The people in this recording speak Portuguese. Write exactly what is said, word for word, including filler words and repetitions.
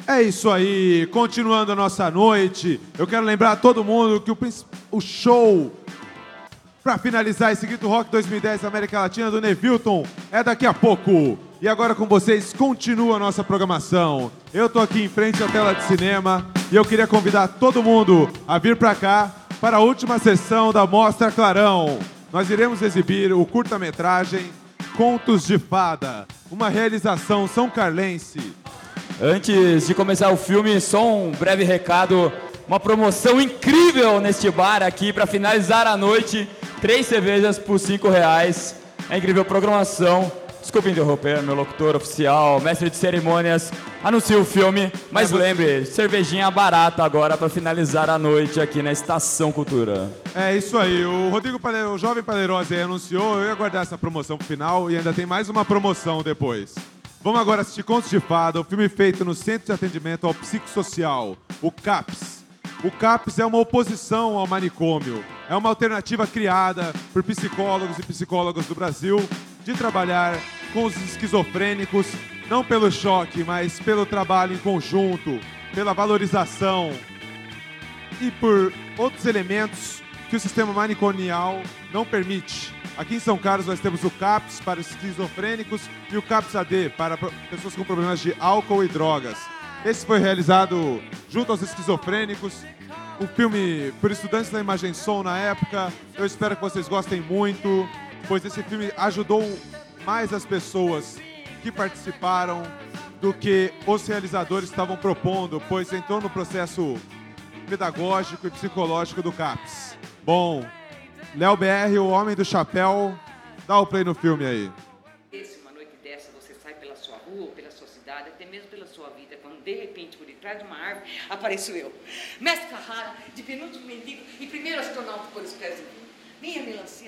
É isso aí, continuando a nossa noite, eu quero lembrar a todo mundo que o, o show para finalizar esse Grito Rock dois mil e dez América Latina do Nevilton é daqui a pouco. E agora com vocês continua a nossa programação. Eu tô aqui em frente à tela de cinema e eu queria convidar todo mundo a vir para cá para a última sessão da Mostra Clarão. Nós iremos exibir o curta-metragem Contos de Fada, uma realização são carlense. Antes de começar o filme, só um breve recado, uma promoção incrível neste bar aqui para finalizar a noite, três cervejas por cinco reais, é incrível programação. Desculpe interromper, meu locutor oficial, mestre de cerimônias, anuncia o filme, mas lembre, cervejinha barata agora para finalizar a noite aqui na Estação Cultura. É isso aí, o Rodrigo Pale... o jovem Palerose aí anunciou, eu ia guardar essa promoção pro final e ainda tem mais uma promoção depois. Vamos agora assistir Contos de Fada, o filme feito no Centro de Atendimento ao Psicossocial, o CAPS. O CAPS é uma oposição ao manicômio, é uma alternativa criada por psicólogos e psicólogas do Brasil de trabalhar com os esquizofrênicos, não pelo choque, mas pelo trabalho em conjunto, pela valorização e por outros elementos que o sistema manicomial não permite. Aqui em São Carlos nós temos o CAPS para os esquizofrênicos e o CAPS-A D para pessoas com problemas de álcool e drogas. Esse foi realizado junto aos esquizofrênicos, o filme por estudantes da Imagem Som na época. Eu espero que vocês gostem muito, pois esse filme ajudou mais as pessoas que participaram do que os realizadores estavam propondo, pois entrou no processo pedagógico e psicológico do CAPS. Bom, Léo B R, o Homem do Chapéu, dá o play no filme aí. Uma noite dessa, você sai pela sua rua, pela sua cidade, até mesmo pela sua vida, quando de repente, por detrás de uma árvore, apareço eu. Mestre Carrara, de penúltimo mendigo e primeiro astronauta por os pés do mundo. Minha melancia